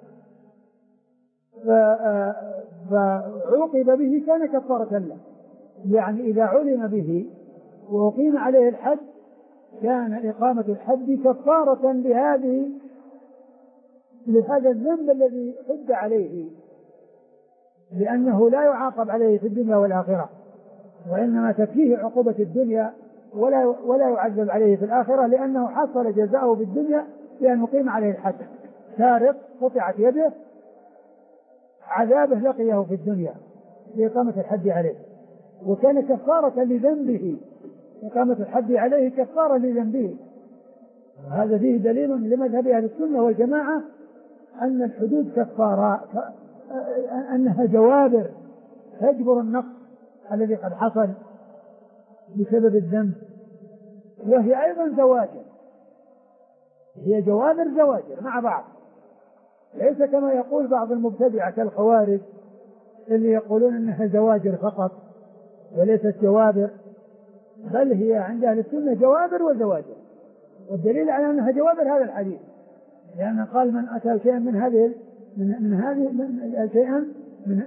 فعوقب به كان كفارة له يعني إذا علم به وأقيم عليه الحد كان إقامة الحد كفارة لهذا الذنب الذي حد عليه لأنه لا يعاقب عليه في الدنيا والآخرة وإنما تكفيه عقوبة الدنيا ولا يعذب عليه في الآخرة لأنه حصل جزاؤه في الدنيا لأن يقيم عليه الحد. سارق قطعت يده عذابه لقيه في الدنيا لإقامة الحد عليه وكان كفارة لذنبه إقامة الحد عليه كفارة لذنبه. هذا فيه دليل لمذهب أهل السنة والجماعة أن الحدود كفارة، أنها جوابر تجبر النقص الذي قد حصل بسبب الذنب، وهي أيضا زواجر، هي جوابر زواجر مع بعض، ليس كما يقول بعض المبتدعة كالخوارج اللي يقولون أنها زواجر فقط وليست جوابر، بل هي عند أهل السنة جوابر وزواجر. والدليل على أنها جوابر هذا الحديث، لأن قال من أتى شيئا من هذه شيئا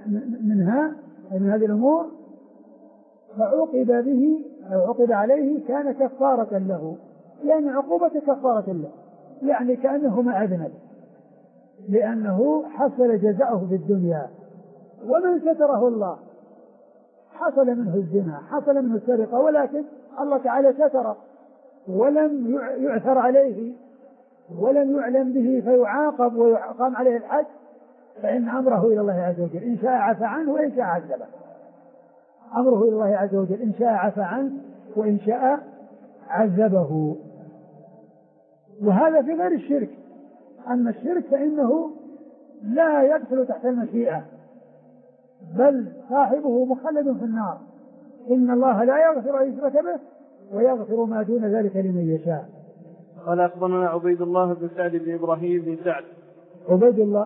من هذه الأمور فعوقب به أو عوقب عليه كان كفارة له، لأن عقوبة كفارة له، يعني كأنه ما أذنب، لأنه حصل جزاؤه في الدنيا. ومن ستره الله حصل منه الزنا، حصل منه السرقة، ولكن الله تعالى ستره ولم يعثر عليه ولم يعلم به فيعاقب ويقام عليه الحد، فإن أمره إلى الله عز وجل، إن شاء عفى عنه وإن شاء عذبه. أمره إلى الله عز وجل، إن شاء عفى عنه وإن شاء عذبه. وهذا في غير الشرك. أما الشرك فإنه لا يدخل تحت المشيئة، بل صاحبه مخلد في النار. إن الله لا يغفر أن يشرك به ويغفر ما دون ذلك لمن يشاء. قال أخبرنا عبيد الله بن سعد بن إبراهيم بن سعد. عبيد الله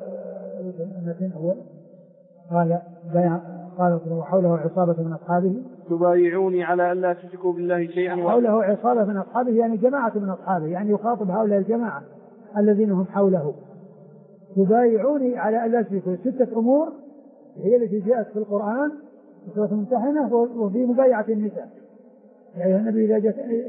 قال وحوله عصابة من أصحابه تبايعوني على ألا تشركوا بالله شيئا. حوله عصابة من أصحابه يعني جماعة من أصحابه، يعني يخاطب هؤلاء الجماعة الذين هم حوله. تبايعوني على ألا تشركوا، 6 أمور هي التي جاءت في القرآن في سورة الممتحنة وفي مبايعة النساء. يا أيها النبي إذا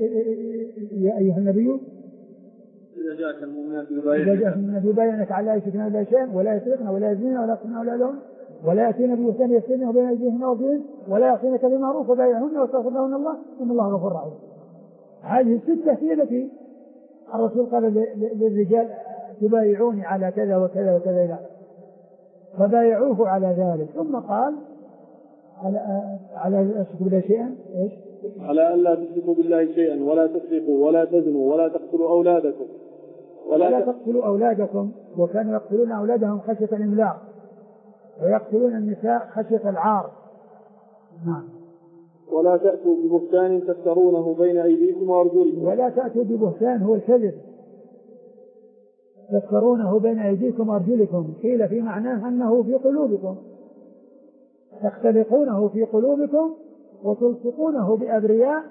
جاءك المؤمنات يبايعنك على لا يشركن بالله شيئا ولا يسرقن ولا يزنين ولا يقتلن أولادهن ولا يأتين ببهتان يفترينه بين أيديهن وأرجلهن ولا يعصينك بمعروف فبايعهن واستغفر لهن الله إن الله غفور رحيم. هذه 6 هي التي الرسول قال للرجال تبايعوني على كذا وكذا وكذا إلى فبايعوه على ذلك، ثم قال على أشركوا بالله شيئا إيش؟ على ألا تشركوا بالله شيئا ولا تسرقوا ولا تزنوا ولا تقتلوا أولادكم ولا تقتلوا أولادكم، وكانوا يقتلون أولادهم خشية الإملاق ويقتلون النساء خشية العار. نعم. ولا تأتوا ببهتان تفترونه بين أيديكم وأرجلكم. ولا تأتوا ببهتان هو الكذب تفترونه بين أيديكم وأرجلكم، قيل في معناه أنه في قلوبكم، تختلقونه في قلوبكم وتلصقونه بأبرياء،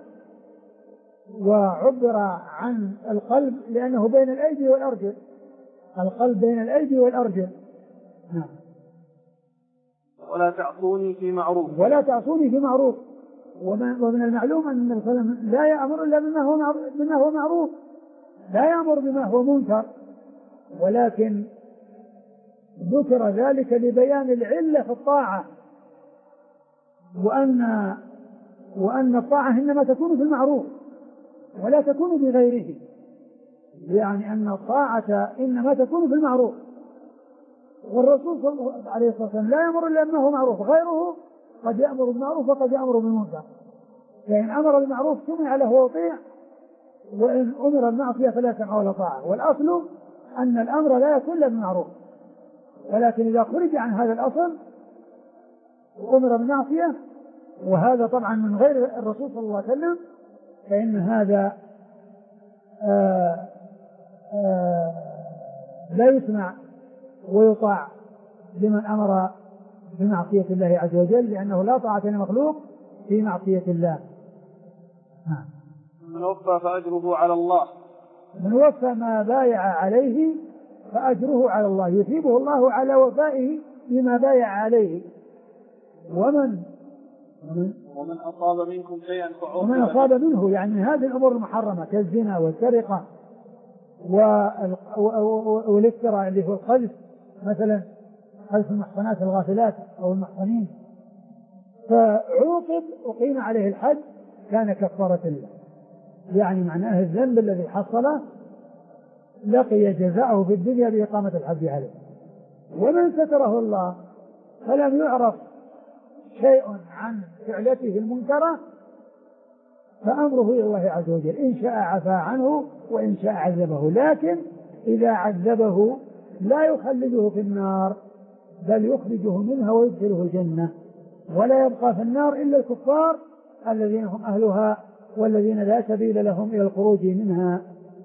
وعبر عن القلب لأنه بين الأيدي والأرجل، القلب بين الأيدي والأرجل. نعم. ولا تعصوني في معروف. ولا تعصوني في معروف. ومن المعلوم أن النبي صلى الله عليه وسلم لا يأمر إلا بما هو معروف، لا يأمر بما هو منكر، ولكن ذكر ذلك لبيان العلة في الطاعة، وأن الطاعة إنما تكون في المعروف ولا تكون بغيره، يعني أن الطاعة إنما تكون في المعروف. والرسول صلى الله عليه وسلم لا يأمر إلا بما هو معروف، غيره قد يأمر بالمعروف وقد يأمر بالمنكر، فإن أمر بالمعروف سمع له وطيع، وإن أمر بالمعصية فلا سمع ولا طاعة. والأصل أن الأمر لا يكون إلا بالمعروف، ولكن إذا خرج عن هذا الأصل وأمر بالمعصية، وهذا طبعا من غير الرسول صلى الله عليه وسلم، فإن هذا لا يسمع ويطاع لمن أمر بمعصية الله عز وجل، لأنه لا طاعة لمخلوق في معصية الله. من وفى فأجره على الله. من وفى ما بايع عليه فأجره على الله، يثيبه الله على وفائه بما بايع عليه. ومن أصاب منكم شيئا فعوقب. ومن أصاب منه يعني من هذه الأمور المحرمة كالزنا والسرقة والافتراء اللي هو القذف، مثلا قذف المحصنات الغافلات أو المحصنين، فعوقب أقيم عليه الحد كان كفارة له، يعني معناه الذنب الذي حصله لقي جزاءه في الدنيا بإقامة الحد عليه. ومن ستره الله فلم يعرف شيء عن فعلته المنكرة فأمره إلى الله عز وجل، إن شاء عفى عنه وإن شاء عذبه، لكن إذا عذبه لا يخلده في النار بل يخرجه منها ويدخله الجنة، ولا يبقى في النار إلا الكفار الذين هم أهلها والذين لا سبيل لهم إلى الخروج منها.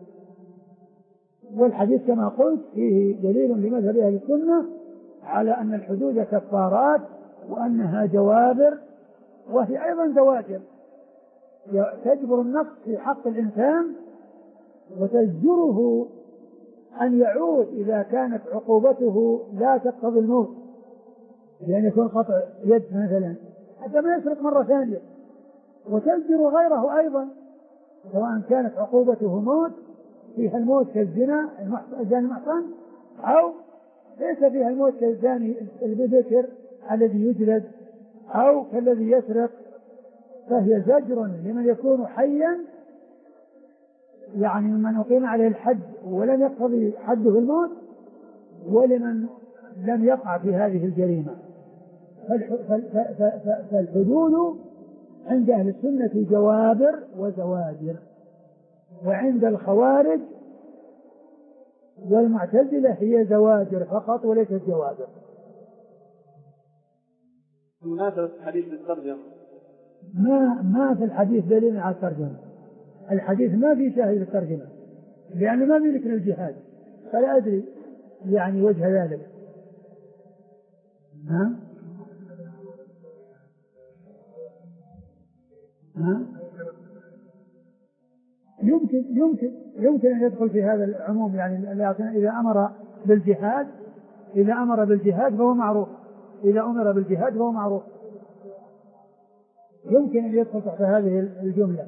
والحديث كما قلت فيه دليل لمذهب أهل السنة على أن الحدود كفارات وأنها جوابر، وهي أيضا زواجر تجبر النقص في حق الإنسان وتزجره أن يعود إذا كانت عقوبته لا تقتضي الموت، لأن يكون قطع يد مثلا حتى ما يسرق مرة ثانية، وتزجر غيره أيضا سواء كانت عقوبته موت فيها الموت كالزنا الزاني المحصن، أو ليس فيها الموت كالزاني البذكر الذي يجلد، أو كالذي يسرق، فهي زجر لمن يكون حيا يعني من أقيم عليه الحد ولم يقتضي حده الموت، ولمن لم يقع في هذه الجريمة. فالحدود عند أهل السنة جوابر وزواجر، وعند الخوارج والمعتزلة هي زواجر فقط وليست جوابر. هذا حديث الترجمة ما في الحديث دليل على الترجمة، الحديث ما في شاهد الترجمة لأنه ما في ذكر الجهاد، فلا أدري يعني وجه ذلك. يمكن أن يدخل في هذا العموم، يعني إذا أمر بالجهاد فهو معروف، إذا أمر بالجهاد فهو معروف، يمكن أن يدخل تحت هذه الجملة.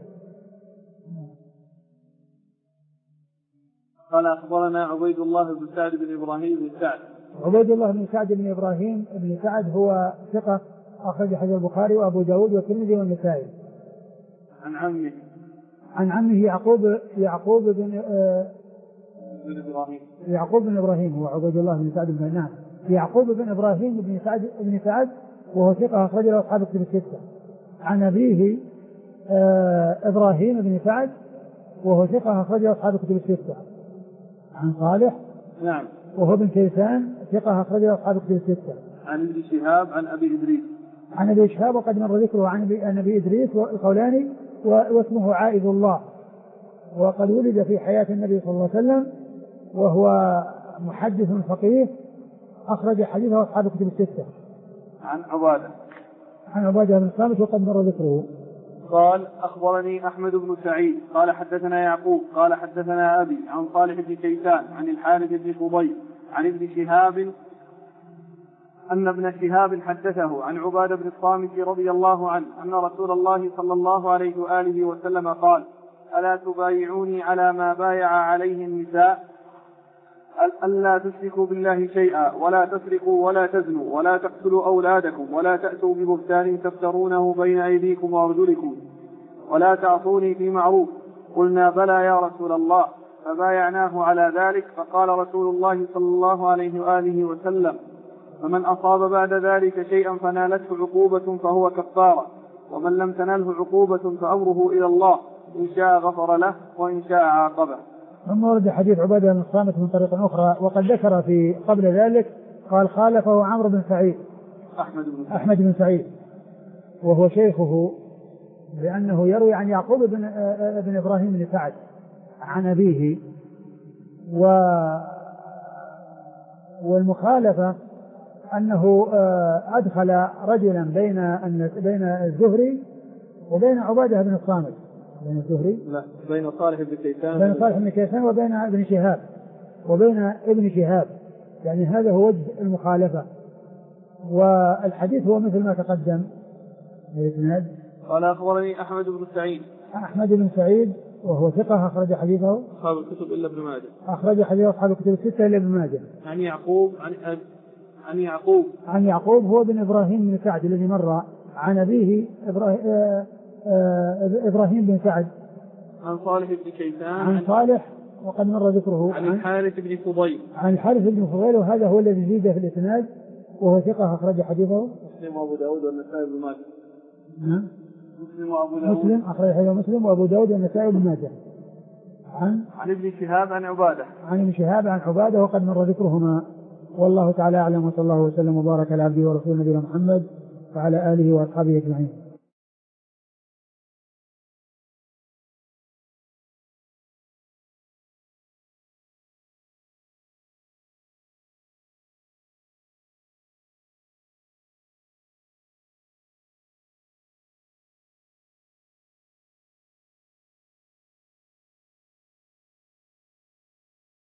قال أخبرنا عبيد الله بن سعد بن إبراهيم بن سعد. عبيد الله بن سعد بن إبراهيم بن سعد هو ثقة أخرج حديث البخاري وأبو داود والترمذي والنسائي. عن عمه يعقوب بن إبراهيم هو عبيد الله بن سعد بن نعم يعقوب بن إبراهيم بن سعد وهو ثقة أخرج له أصحاب الكتب الستة. عن أبيه إبراهيم بن سعد وهو ثقة أخرج له أصحاب الكتب الستة. عن صالح نعم وهو ابن كيسان ثقة أخرج له أصحاب الكتب الستة. عن ابن شهاب عن أبي إدريس. عن أبي شهاب وقد مر ذكره عن أبي إدريس الخولاني واسمه عائذ الله، وقد ولد في حياة النبي صلى الله عليه وسلم، وهو محدث فقيه أخرج حديثه أصحاب الكتب الستة. عن عبادة بن الصامت وقد مر ذكره. قال أخبرني أحمد بن سعيد قال حدثنا يعقوب قال حدثنا أبي عن صالح بن كيسان عن الحارث بن فضيل عن ابن شهاب أن ابن شهاب حدثه عن عبادة بن الصامت رضي الله عنه أن رسول الله صلى الله عليه وآله وسلم قال: ألا تبايعوني على ما بايع عليه النساء ألا تشركوا بالله شيئا ولا تسرقوا ولا تزنوا ولا تقتلوا أولادكم ولا تأتوا ببهتان تفترونه بين أيديكم وأرجلكم ولا تعصوني في معروف. قلنا: بلى يا رسول الله. فبايعناه على ذلك. فقال رسول الله صلى الله عليه وآله وسلم: فمن أصاب بعد ذلك شيئا فنالته عقوبة فهو كفارة، ومن لم تنله عقوبة فأمره إلى الله، إن شاء غفر له وإن شاء عاقبه. ثم ورد حديث عبادة بن الصامت من طريق أخرى، وقد ذكر في قبل ذلك قال خالفه عمرو بن سعيد أحمد بن سعيد وهو شيخه، لأنه يروي عن يعقوب بن إبراهيم بن سعد عن أبيه، والمخالفة أنه أدخل رجلا بين الزهري وبين عبادة بن الصامت. بين الزهري بين صالح بن كيسان وبين ابن شهاب يعني هذا هو وجه المخالفة. والحديث هو مثل ما تقدم. قال أخبرني أحمد بن سعيد وهو ثقة أخرج حديثه أصحاب الكتب إلا ابن ماجه. أخرج حديث أصحاب الكتب الستة إلا ابن ماجه. عن يعقوب هو بن إبراهيم بن سعد الذي مر. عن أبيه إبراهيم بن سعد. عن صالح بن كيسان. عن صالح وقد مر ذكره. عن الحارث بن فضيل. وهذا هو الذي زيد في الإسناد وهو ثقة أخرج حديثه مسلم وأبو داود والنسائي بن ماجه. مسلم أخرج حديثه مسلم وأبو داود والنسائي بن ماجه. عن ابن شهاب عن عبادة. عن ابن شهاب عن عبادة وقد مر ذكرهما. والله تعالى أعلم، وصلى الله وسلم وبارك على عبده ورسوله نبينا محمد وعلى آله وأصحابه أجمعين.